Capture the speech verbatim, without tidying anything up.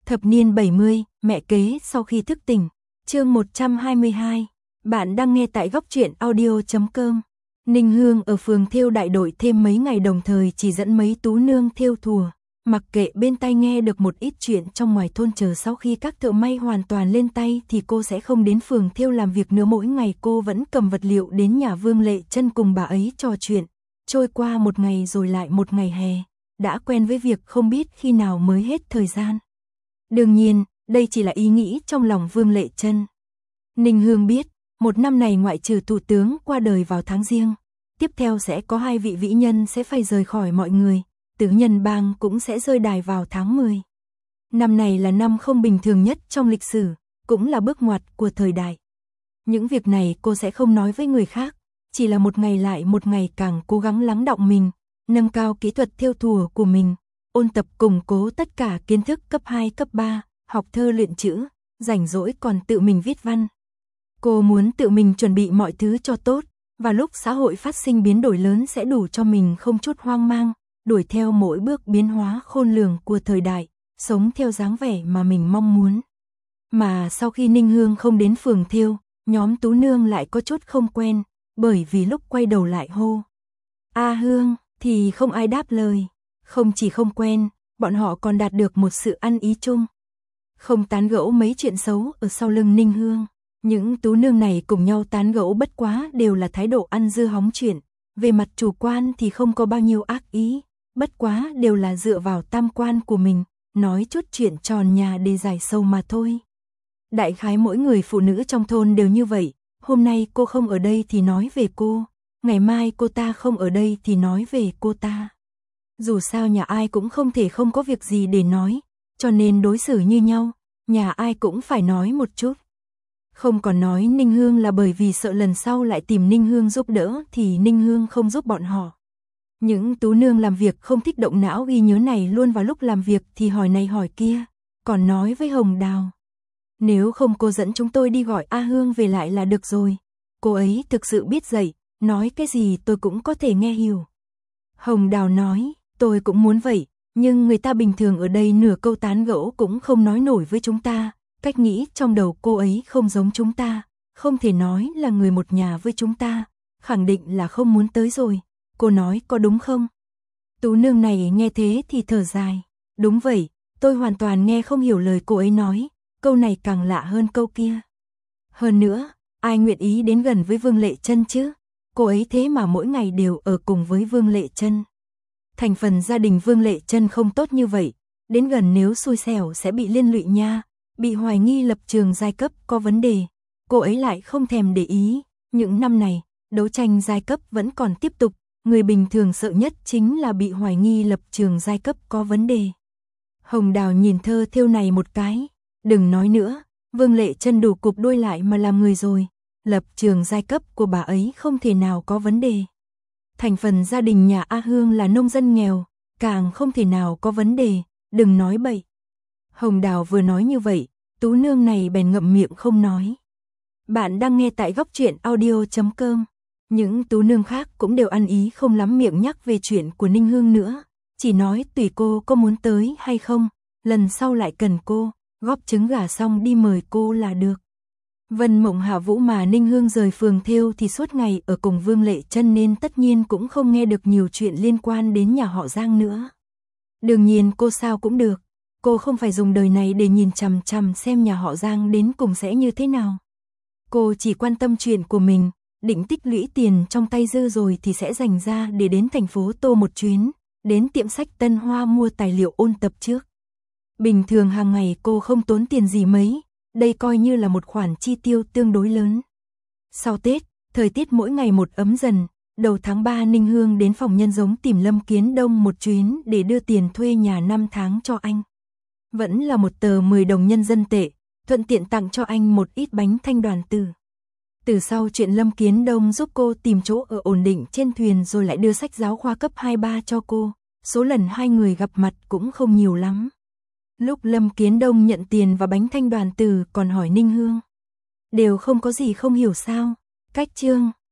Thập niên bảy mươi, mẹ kế sau khi thức tỉnh. Chương một trăm hai mươi hai. Bạn đang nghe tại góc truyện audio chấm com. Ninh Hương ở phường thêu đại đội thêm mấy ngày đồng thời chỉ dẫn mấy tú nương thêu thùa, mặc kệ bên tai nghe được một ít chuyện trong ngoài thôn, chờ sau khi các thợ may hoàn toàn lên tay thì cô sẽ không đến phường thêu làm việc nữa. Mỗi ngày cô vẫn cầm vật liệu đến nhà Vương Lệ Chân cùng bà ấy trò chuyện. Trôi qua một ngày rồi lại một ngày hè, đã quen với việc không biết khi nào mới hết thời gian. Đương nhiên, đây chỉ là ý nghĩ trong lòng Vương Lệ Chân. Ninh Hương biết, một năm này ngoại trừ thủ tướng qua đời vào tháng Giêng, tiếp theo sẽ có hai vị vĩ nhân sẽ phải rời khỏi mọi người, tứ nhân bang cũng sẽ rơi đài vào tháng mười. Năm này là năm không bình thường nhất trong lịch sử, cũng là bước ngoặt của thời đại. Những việc này cô sẽ không nói với người khác, chỉ là một ngày lại một ngày càng cố gắng lắng đọng mình, nâng cao kỹ thuật thêu thùa của mình, ôn tập củng cố tất cả kiến thức cấp hai, cấp ba, học thơ luyện chữ, rảnh rỗi còn tự mình viết văn. Cô muốn tự mình chuẩn bị mọi thứ cho tốt, và lúc xã hội phát sinh biến đổi lớn sẽ đủ cho mình không chút hoang mang, đuổi theo mỗi bước biến hóa khôn lường của thời đại, sống theo dáng vẻ mà mình mong muốn. Mà sau khi Ninh Hương không đến phường thêu, nhóm tú nương lại có chút không quen, bởi vì lúc quay đầu lại hô A Hương thì không ai đáp lời. Không chỉ không quen, bọn họ còn đạt được một sự ăn ý chung. Không tán gẫu mấy chuyện xấu ở sau lưng Ninh Hương. Những tú nương này cùng nhau tán gẫu bất quá đều là thái độ ăn dưa hóng chuyện. Về mặt chủ quan thì không có bao nhiêu ác ý, bất quá đều là dựa vào tam quan của mình, nói chút chuyện tròn nhà để giải sầu mà thôi. Đại khái mỗi người phụ nữ trong thôn đều như vậy, hôm nay cô không ở đây thì nói về cô, ngày mai cô ta không ở đây thì nói về cô ta. Dù sao nhà ai cũng không thể không có việc gì để nói, cho nên đối xử như nhau, nhà ai cũng phải nói một chút. Không còn nói Ninh Hương là bởi vì sợ lần sau lại tìm Ninh Hương giúp đỡ thì Ninh Hương không giúp bọn họ. Những tú nương làm việc không thích động não ghi nhớ này luôn vào lúc làm việc thì hỏi này hỏi kia, còn nói với Hồng Đào. Nếu không cô dẫn chúng tôi đi gọi A Hương về lại là được rồi, cô ấy thực sự biết dạy, nói cái gì tôi cũng có thể nghe hiểu. Hồng Đào nói, tôi cũng muốn vậy, nhưng người ta bình thường ở đây nửa câu tán gẫu cũng không nói nổi với chúng ta, cách nghĩ trong đầu cô ấy không giống chúng ta, không thể nói là người một nhà với chúng ta, khẳng định là không muốn tới rồi, cô nói có đúng không? Tú nương này nghe thế thì thở dài, đúng vậy, tôi hoàn toàn nghe không hiểu lời cô ấy nói, câu này càng lạ hơn câu kia. Hơn nữa, ai nguyện ý đến gần với Vương Lệ Chân chứ? Cô ấy thế mà mỗi ngày đều ở cùng với Vương Lệ Chân. Thành phần gia đình Vương Lệ Chân không tốt như vậy, đến gần nếu xui xẻo sẽ bị liên lụy nha, bị hoài nghi lập trường giai cấp có vấn đề. Cô ấy lại không thèm để ý, những năm này, đấu tranh giai cấp vẫn còn tiếp tục, người bình thường sợ nhất chính là bị hoài nghi lập trường giai cấp có vấn đề. Hồng Đào nhìn thơ thêu này một cái, đừng nói nữa, Vương Lệ Chân đủ cụp đuôi lại mà làm người rồi, lập trường giai cấp của bà ấy không thể nào có vấn đề. Thành phần gia đình nhà A Hương là nông dân nghèo, càng không thể nào có vấn đề, đừng nói bậy. Hồng Đào vừa nói như vậy, tú nương này bèn ngậm miệng không nói. Bạn đang nghe tại góc truyện audio chấm com. Những tú nương khác cũng đều ăn ý không lắm miệng nhắc về chuyện của Ninh Hương nữa, chỉ nói tùy cô có muốn tới hay không, lần sau lại cần cô, góp trứng gà xong đi mời cô là được. Vân Mộng Hạ Vũ mà Ninh Hương rời phường thêu thì suốt ngày ở cùng Vương Lệ Chân nên tất nhiên cũng không nghe được nhiều chuyện liên quan đến nhà họ Giang nữa. Đương nhiên cô sao cũng được, cô không phải dùng đời này để nhìn chằm chằm xem nhà họ Giang đến cùng sẽ như thế nào. Cô chỉ quan tâm chuyện của mình, định tích lũy tiền trong tay dư rồi thì sẽ dành ra để đến thành phố Tô một chuyến, đến tiệm sách Tân Hoa mua tài liệu ôn tập trước. Bình thường hàng ngày cô không tốn tiền gì mấy, đây coi như là một khoản chi tiêu tương đối lớn. Sau Tết, thời tiết mỗi ngày một ấm dần, đầu tháng ba Ninh Hương đến phòng nhân giống tìm Lâm Kiến Đông một chuyến để đưa tiền thuê nhà năm tháng cho anh. Vẫn là một tờ mười đồng nhân dân tệ, thuận tiện tặng cho anh một ít bánh thanh đoàn tử. Từ sau chuyện Lâm Kiến Đông giúp cô tìm chỗ ở ổn định trên thuyền rồi lại đưa sách giáo khoa cấp hai ba cho cô, số lần hai người gặp mặt cũng không nhiều lắm. Lúc Lâm Kiến Đông nhận tiền và bánh thanh đoàn tử còn hỏi Ninh Hương. Đều không có gì không hiểu sao, cách chương.